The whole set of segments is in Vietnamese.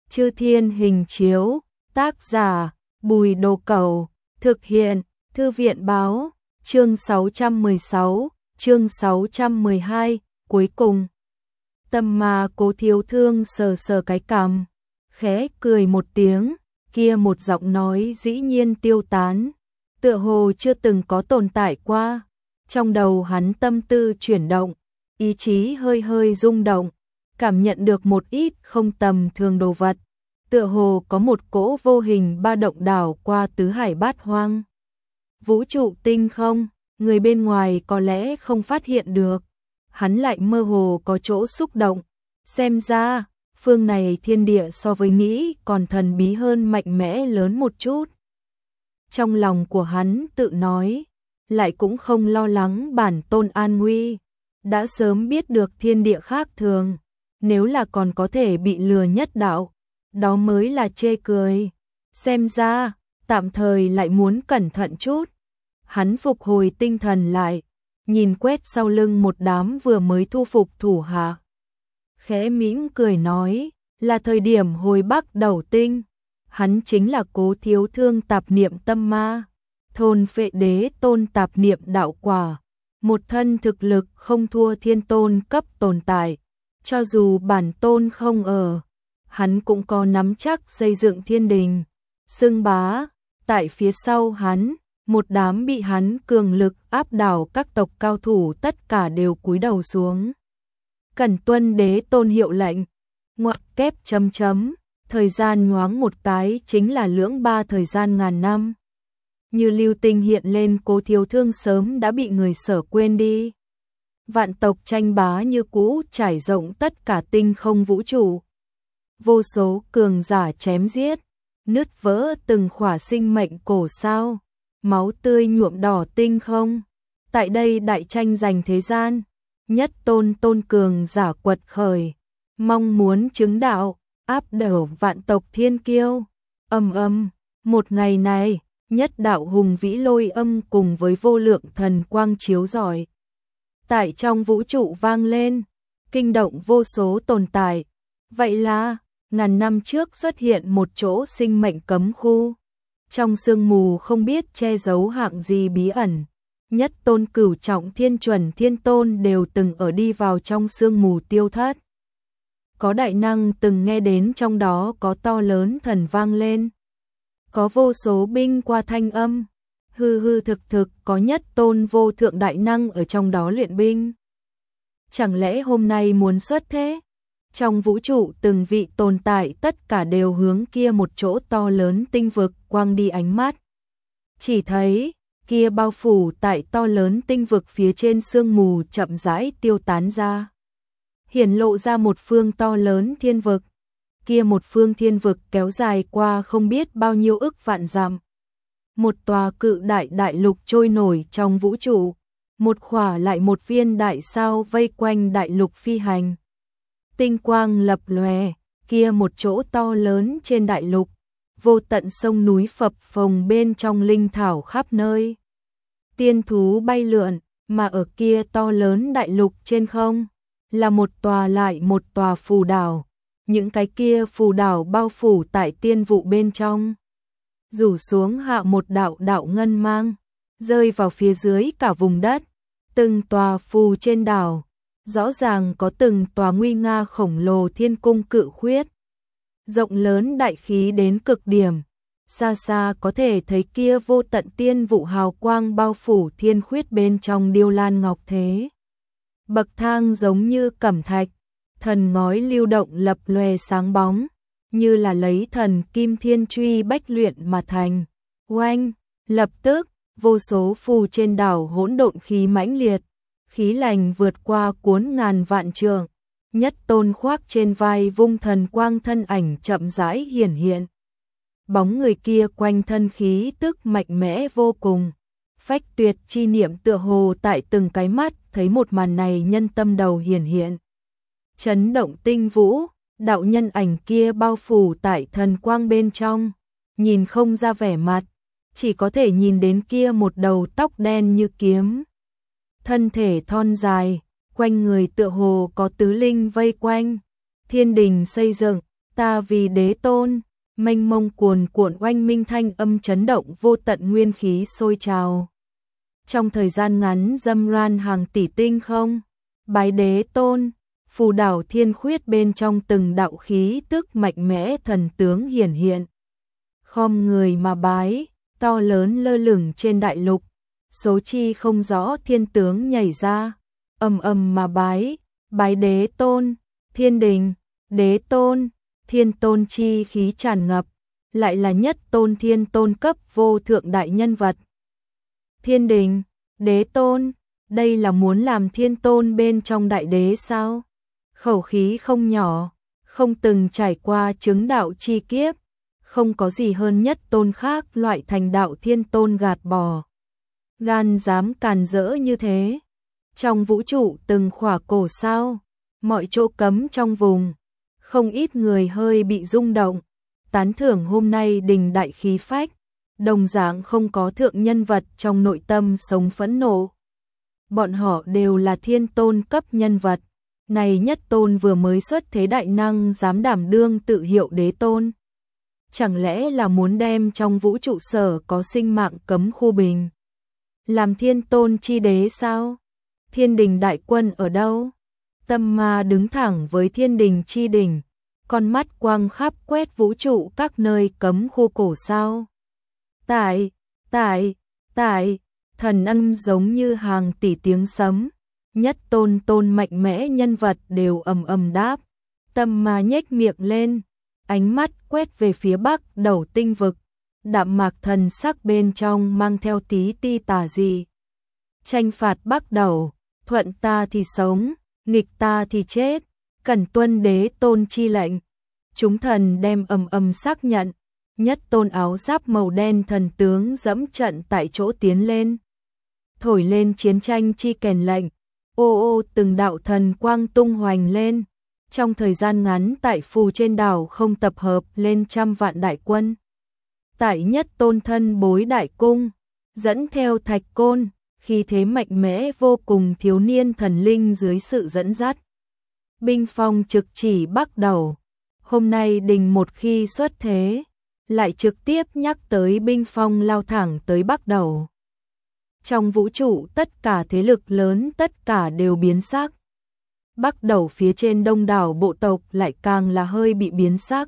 Chư Thiên Hình Chiếu, tác giả Bùi Đồ Cẩu, thực hiện Thư viện báo, chương 616, chương 612, cuối cùng. Tâm Ma Cố Thiếu Thương sờ sờ cái cằm, khẽ cười một tiếng, kia một giọng nói dĩ nhiên tiêu tán, tựa hồ chưa từng có tồn tại qua. Trong đầu hắn tâm tư chuyển động, ý chí hơi hơi rung động, cảm nhận được một ít không tầm thường đồ vật, tựa hồ có một cỗ vô hình ba động đảo qua tứ hải bát hoang. Vũ trụ tinh không, người bên ngoài có lẽ không phát hiện được, hắn lại mơ hồ có chỗ xúc động, xem ra, phương này thiên địa so với nghĩ còn thần bí hơn, mạnh mẽ lớn một chút. Trong lòng của hắn tự nói, lại cũng không lo lắng bản tôn an nguy, đã sớm biết được thiên địa khác thường, nếu là còn có thể bị lừa nhất đạo, đó mới là chê cười. Xem ra, tạm thời lại muốn cẩn thận chút. Hắn phục hồi tinh thần lại, nhìn quét sau lưng một đám vừa mới thu phục thủ hạ. Khẽ mỉm cười nói, là thời điểm hồi Bắc đầu tinh. Hắn chính là Cố Thiếu Thương tạp niệm tâm ma, thôn Phệ Đế Tôn tạp niệm đạo quả, một thân thực lực không thua thiên tôn cấp tồn tại. Cho dù bản tôn không ở, hắn cũng có nắm chắc xây dựng thiên đình, xưng bá. Tại phía sau hắn, một đám bị hắn cường lực áp đảo các tộc cao thủ tất cả đều cúi đầu xuống. Cần tuân đế tôn hiệu lệnh, ngoặc kép chấm chấm, thời gian nhoáng một cái chính là lưỡng ba thời gian ngàn năm. Như lưu tinh hiện lên, Cố Thiếu Thương sớm đã bị người Sở quên đi. Vạn tộc tranh bá như cũ trải rộng tất cả tinh không vũ trụ. Vô số cường giả chém giết, nứt vỡ từng khỏa sinh mệnh cổ sao, máu tươi nhuộm đỏ tinh không. Tại đây đại tranh giành thế gian, nhất tôn cường giả quật khởi, mong muốn chứng đạo, áp đảo vạn tộc thiên kiêu. Một ngày này, nhất đạo hùng vĩ lôi âm cùng với vô lượng thần quang chiếu rọi tại trong vũ trụ vang lên, kinh động vô số tồn tại. Vậy là, ngàn năm trước xuất hiện một chỗ sinh mệnh cấm khu. Trong sương mù không biết che giấu hạng gì bí ẩn. Nhất tôn cửu trọng thiên chuẩn thiên tôn đều từng ở đi vào trong sương mù tiêu thất. Có đại năng từng nghe đến trong đó có to lớn thần vang lên. Có vô số binh qua thanh âm. Hư thực có nhất tôn vô thượng đại năng ở trong đó luyện binh. Chẳng lẽ hôm nay muốn xuất thế? Trong vũ trụ từng vị tồn tại tất cả đều hướng kia một chỗ to lớn tinh vực quang đi ánh mắt. Chỉ thấy, kia bao phủ tại to lớn tinh vực phía trên sương mù chậm rãi tiêu tán ra. Hiển lộ ra một phương to lớn thiên vực. Kia một phương thiên vực kéo dài qua không biết bao nhiêu ức vạn dặm. Một tòa cự đại lục trôi nổi trong vũ trụ, một khỏa lại một viên đại sao vây quanh đại lục phi hành. Tinh quang lập lòe, kia một chỗ to lớn trên đại lục, vô tận sông núi phập phồng bên trong linh thảo khắp nơi. Tiên thú bay lượn, mà ở kia to lớn đại lục trên không, là một tòa lại một tòa phù đảo. Những cái kia phù đảo bao phủ tại tiên vụ bên trong. Rủ xuống hạ một đạo ngân mang, rơi vào phía dưới cả vùng đất. Từng tòa phù trên đảo, rõ ràng có từng tòa nguy nga khổng lồ thiên cung cự khuyết. Rộng lớn đại khí đến cực điểm, xa xa có thể thấy kia vô tận tiên vụ hào quang bao phủ thiên khuyết bên trong điêu lan ngọc thế. Bậc thang giống như cẩm thạch, thần ngói lưu động lập lòe sáng bóng, như là lấy thần kim thiên truy bách luyện mà thành. Oanh, lập tức, vô số phù trên đảo hỗn độn khí mãnh liệt, khí lành vượt qua cuốn ngàn vạn trượng. Nhất tôn khoác trên vai vung thần quang thân ảnh chậm rãi hiển hiện. Bóng người kia quanh thân khí tức mạnh mẽ vô cùng. Phách tuyệt chi niệm tựa hồ tại từng cái mắt thấy một màn này nhân tâm đầu hiển hiện. Chấn động tinh vũ, đạo nhân ảnh kia bao phủ tại thần quang bên trong, nhìn không ra vẻ mặt, chỉ có thể nhìn đến kia một đầu tóc đen như kiếm. Thân thể thon dài, quanh người tựa hồ có tứ linh vây quanh, thiên đình xây dựng, ta vì đế tôn, mênh mông cuồn cuộn oanh minh thanh âm chấn động vô tận nguyên khí sôi trào. Trong thời gian ngắn dâm ran hàng tỷ tinh không, bái đế tôn, phù đảo thiên khuyết bên trong từng đạo khí tức mạnh mẽ thần tướng hiển hiện. Khom người mà bái, to lớn lơ lửng trên đại lục, số chi không rõ thiên tướng nhảy ra, ầm ầm mà bái, bái đế tôn, thiên đình, đế tôn, thiên tôn chi khí tràn ngập, lại là nhất tôn thiên tôn cấp vô thượng đại nhân vật. Thiên đình, đế tôn, đây là muốn làm thiên tôn bên trong đại đế sao? Khẩu khí không nhỏ, không từng trải qua chứng đạo chi kiếp, không có gì hơn nhất tôn khác loại thành đạo thiên tôn gạt bỏ. Gan dám càn rỡ như thế. Trong vũ trụ từng khỏa cổ sao, mọi chỗ cấm trong vùng, không ít người hơi bị rung động, tán thưởng hôm nay đình đại khí phách, đồng dạng không có thượng nhân vật trong nội tâm sống phẫn nộ. Bọn họ đều là thiên tôn cấp nhân vật, này nhất tôn vừa mới xuất thế đại năng dám đảm đương tự hiệu đế tôn. Chẳng lẽ là muốn đem trong vũ trụ sở có sinh mạng cấm khu bình làm thiên tôn chi đế sao? Thiên đình đại quân ở đâu? Tâm ma đứng thẳng với thiên đình chi đỉnh, con mắt quang khắp quét vũ trụ các nơi cấm khu cổ sao. Tại, thần âm giống như hàng tỷ tiếng sấm, nhất tôn mạnh mẽ nhân vật đều ầm ầm đáp. Tâm ma nhếch miệng lên, ánh mắt quét về phía bắc đầu tinh vực, đạm mạc thần sắc bên trong mang theo tí ti tà dị. Tranh phạt bắt đầu, thuận ta thì sống, nghịch ta thì chết, cần tuân đế tôn chi lệnh. Chúng thần đem ầm ầm xác nhận, nhất tôn áo giáp màu đen thần tướng dẫm trận tại chỗ tiến lên. Thổi lên chiến tranh chi kèn lệnh, ô từng đạo thần quang tung hoành lên. Trong thời gian ngắn tại phù trên đảo không tập hợp lên trăm vạn đại quân. Tại nhất tôn thân bối đại cung, dẫn theo thạch côn, khí thế mạnh mẽ vô cùng thiếu niên thần linh dưới sự dẫn dắt. Binh phong trực chỉ bắt đầu. Hôm nay đình một khi xuất thế, lại trực tiếp nhắc tới binh phong lao thẳng tới bắt đầu. Trong vũ trụ tất cả thế lực lớn tất cả đều biến sắc. Bắt đầu phía trên đông đảo bộ tộc lại càng là hơi bị biến sắc.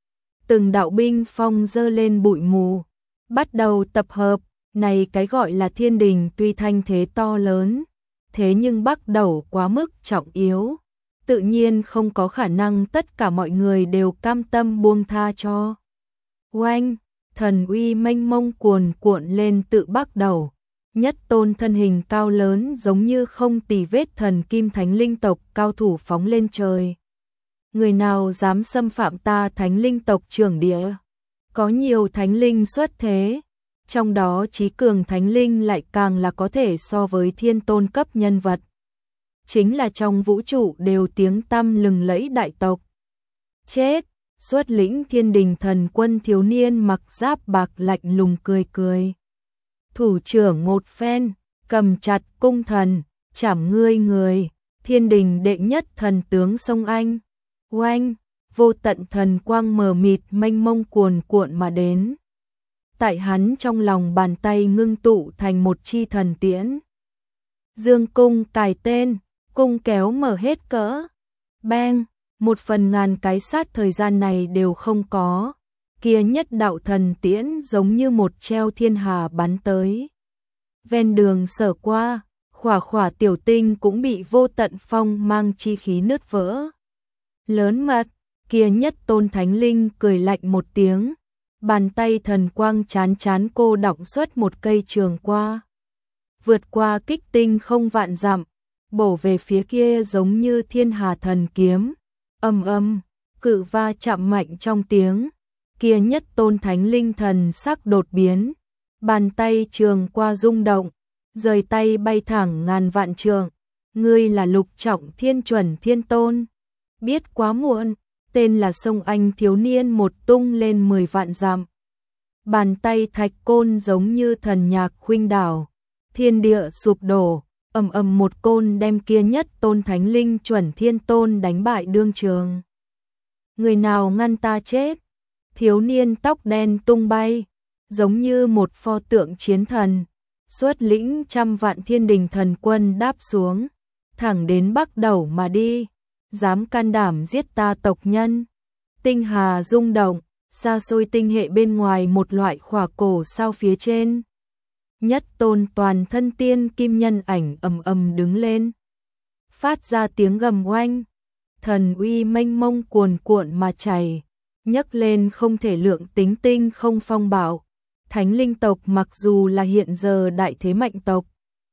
Từng đạo binh phong dơ lên bụi mù, bắt đầu tập hợp. Này cái gọi là thiên đình tuy thanh thế to lớn, thế nhưng bắt đầu quá mức trọng yếu, tự nhiên không có khả năng tất cả mọi người đều cam tâm buông tha cho. Oanh, thần uy mênh mông cuồn cuộn lên tự bắt đầu, nhất tôn thân hình cao lớn giống như không tì vết thần kim thánh linh tộc cao thủ phóng lên trời. Người nào dám xâm phạm ta thánh linh tộc trưởng địa? Có nhiều thánh linh xuất thế. Trong đó trí cường thánh linh lại càng là có thể so với thiên tôn cấp nhân vật. Chính là trong vũ trụ đều tiếng tăm lừng lẫy đại tộc. Chết, xuất lĩnh thiên đình thần quân thiếu niên mặc giáp bạc lạnh lùng cười cười. Thủ trưởng một phen, cầm chặt cung thần, chảm ngươi người, thiên đình đệ nhất thần tướng sông Anh. Oanh, vô tận thần quang mờ mịt mênh mông cuồn cuộn mà đến. Tại hắn trong lòng bàn tay ngưng tụ thành một chi thần tiễn. Dương cung cài tên, cung kéo mở hết cỡ. Bang, một phần ngàn cái sát thời gian này đều không có. Kia nhất đạo thần tiễn giống như một treo thiên hà bắn tới. Ven đường sở qua, khỏa tiểu tinh cũng bị vô tận phong mang chi khí nứt vỡ. Lớn mật, kia nhất tôn thánh linh cười lạnh một tiếng. Bàn tay thần quang chán cô đọng xuất một cây trường qua. Vượt qua kích tinh không vạn dặm, bổ về phía kia giống như thiên hà thần kiếm. Âm, cự va chạm mạnh trong tiếng. Kia nhất tôn thánh linh thần sắc đột biến. Bàn tay trường qua rung động, rời tay bay thẳng ngàn vạn trường. Ngươi là lục trọng thiên chuẩn thiên tôn. Biết quá muộn. Tên là sông Anh thiếu niên một tung lên 10 vạn dặm. Bàn tay thạch côn giống như thần nhạc khuynh đảo, thiên địa sụp đổ, ầm một côn đem kia nhất tôn thánh linh chuẩn thiên tôn đánh bại đương trường. người nào ngăn ta chết? Thiếu niên tóc đen tung bay, giống như một pho tượng chiến thần, xuất lĩnh trăm vạn thiên đình thần quân đáp xuống, thẳng đến Bắc Đẩu mà đi, dám can đảm giết ta tộc nhân. Tinh hà rung động, xa xôi tinh hệ bên ngoài một loại khỏa cổ sao phía trên. Nhất tôn toàn thân tiên kim nhân ảnh ầm ầm đứng lên, phát ra tiếng gầm oanh, thần uy mênh mông cuồn cuộn mà chảy, nhấc lên không thể lượng tính tinh không phong bạo. Thánh linh tộc mặc dù là hiện giờ đại thế mạnh tộc,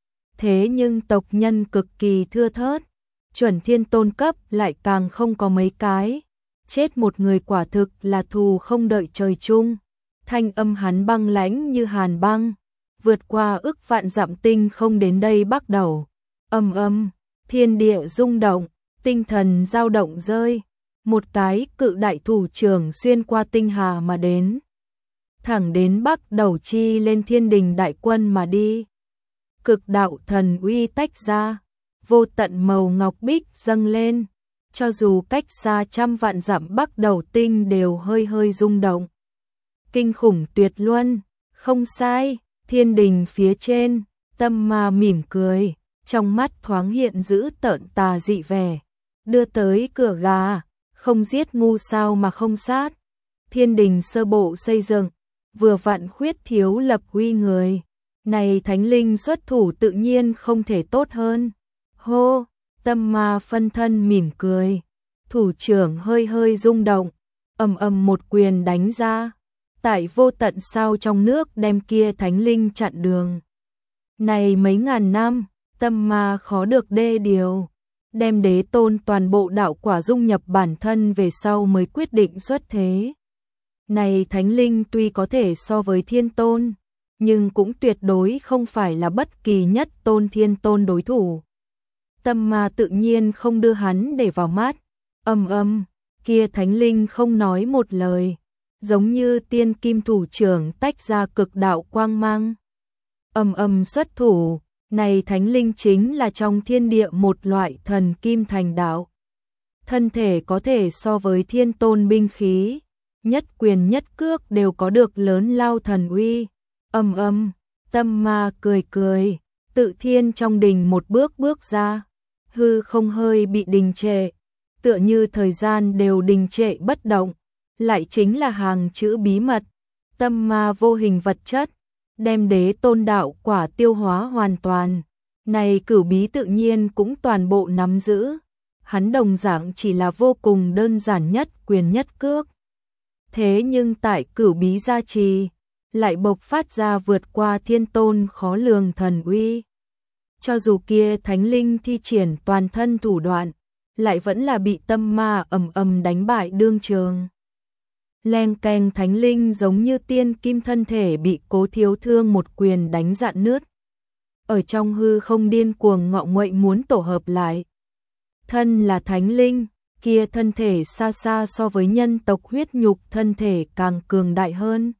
thế nhưng tộc nhân cực kỳ thưa thớt, chuẩn thiên tôn cấp lại càng không có mấy cái, chết một người quả thực là thù không đợi trời chung. Thanh âm hắn băng lãnh như hàn băng, vượt qua ức vạn dặm tinh không đến đây Bắc Đẩu. Ầm ầm, thiên địa rung động, tinh thần dao động rơi, một cái cự đại thủ trưởng xuyên qua tinh hà mà đến, thẳng đến Bắc Đẩu chi lên thiên đình đại quân mà đi. Cực đạo thần uy tách ra, vô tận màu ngọc bích dâng lên, cho dù cách xa trăm vạn dặm Bắc Đẩu tinh đều hơi hơi rung động. Kinh khủng tuyệt luân, không sai, thiên đình phía trên, Tâm Ma mỉm cười, trong mắt thoáng hiện dữ tợn tà dị vẻ, đưa tới cửa gà, không giết ngu sao mà không sát. Thiên đình sơ bộ xây dựng, vừa vặn khuyết thiếu lập uy người, này thánh linh xuất thủ tự nhiên không thể tốt hơn. Hô, Tâm Ma phân thân mỉm cười, thủ trưởng hơi hơi rung động, ầm ầm một quyền đánh ra, tại vô tận sao trong nước đem kia thánh linh chặn đường. Này mấy ngàn năm, Tâm Ma khó được đê điều, đem đế tôn toàn bộ đạo quả dung nhập bản thân về sau mới quyết định xuất thế. Này thánh linh tuy có thể so với thiên tôn, nhưng cũng tuyệt đối không phải là bất kỳ nhất tôn thiên tôn đối thủ. Tâm Ma tự nhiên không đưa hắn để vào mắt. Ầm ầm, kia thánh linh không nói một lời, giống như tiên kim thủ trưởng tách ra cực đạo quang mang. Ầm ầm xuất thủ, này thánh linh chính là trong thiên địa một loại thần kim thành đạo. Thân thể có thể so với thiên tôn binh khí, nhất quyền nhất cước đều có được lớn lao thần uy. Ầm ầm, Tâm Ma cười cười, tự thiên trong đình một bước bước ra, hư không hơi bị đình trệ, tựa như thời gian đều đình trệ bất động, lại chính là hàng chữ bí mật. Tâm Ma vô hình vật chất, đem đế tôn đạo quả tiêu hóa hoàn toàn, này cửu bí tự nhiên cũng toàn bộ nắm giữ. Hắn đồng dạng chỉ là vô cùng đơn giản nhất quyền nhất cước, thế nhưng tại cửu bí gia trì, lại bộc phát ra vượt qua thiên tôn khó lường thần uy. Cho dù kia thánh linh thi triển toàn thân thủ đoạn, lại vẫn là bị Tâm Ma ầm ầm đánh bại đương trường. Leng keng, thánh linh giống như tiên kim thân thể bị Cố Thiếu Thương một quyền đánh rạn nứt, ở trong hư không điên cuồng ngọ nguậy muốn tổ hợp lại. Thân là thánh linh, kia thân thể xa xa so với nhân tộc huyết nhục thân thể càng cường đại hơn.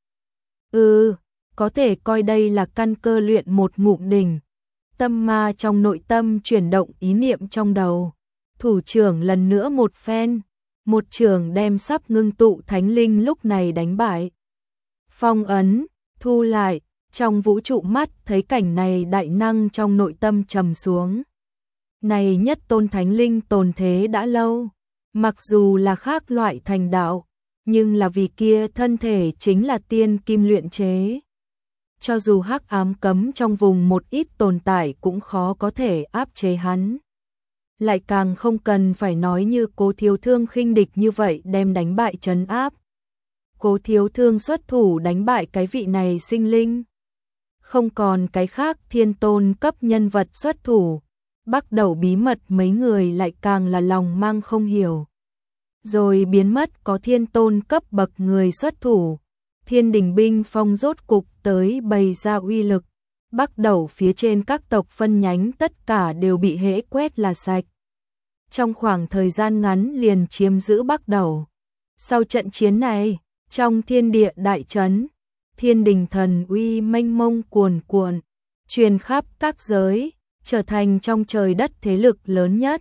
Có thể coi đây là căn cơ luyện một ngụm đỉnh. Tâm Ma trong nội tâm chuyển động ý niệm trong đầu, thủ trưởng lần nữa một phen, một trường đem sắp ngưng tụ thánh linh lúc này đánh bại. Phong ấn, thu lại, trong vũ trụ mắt thấy cảnh này đại năng trong nội tâm trầm xuống. Này nhất tôn thánh linh tồn thế đã lâu, mặc dù là khác loại thành đạo, nhưng là vì kia thân thể chính là tiên kim luyện chế. Cho dù hắc ám cấm trong vùng một ít tồn tại cũng khó có thể áp chế hắn. Lại càng không cần phải nói như Cố Thiếu Thương khinh địch như vậy đem đánh bại trấn áp. Cố Thiếu Thương xuất thủ đánh bại cái vị này sinh linh. Không còn cái khác thiên tôn cấp nhân vật xuất thủ, Bắc Đẩu bí mật mấy người lại càng là lòng mang không hiểu. Rồi biến mất có thiên tôn cấp bậc người xuất thủ, thiên đình binh phong rốt cục tới bày ra uy lực. Bắc Đẩu phía trên các tộc phân nhánh tất cả đều bị hễ quét là sạch. Trong khoảng thời gian ngắn liền chiếm giữ Bắc Đẩu. Sau trận chiến này, trong thiên địa đại trấn, thiên đình thần uy mênh mông cuồn cuộn, truyền khắp các giới, trở thành trong trời đất thế lực lớn nhất,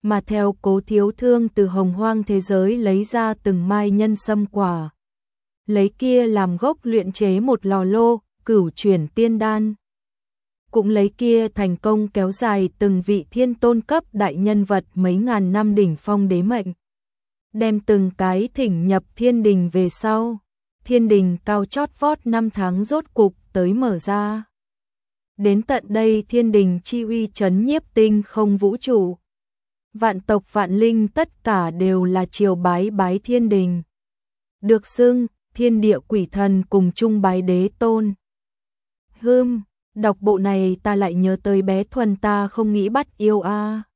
mà theo Cố Thiếu Thương từ hồng hoang thế giới lấy ra từng mai nhân sâm quả. Lấy kia làm gốc luyện chế một lò lô, cửu chuyển tiên đan. Cũng lấy kia thành công kéo dài từng vị thiên tôn cấp đại nhân vật mấy ngàn năm đỉnh phong đế mệnh. Đem từng cái thỉnh nhập thiên đình về sau. Thiên đình cao chót vót 5 tháng rốt cục tới mở ra. Đến tận đây thiên đình chi uy chấn nhiếp tinh không vũ trụ. Vạn tộc vạn linh tất cả đều là triều bái thiên đình. Được xưng thiên địa quỷ thần cùng chung bái đế tôn. Đọc bộ này ta lại nhớ tới bé Thuần ta không nghĩ bắt yêu a.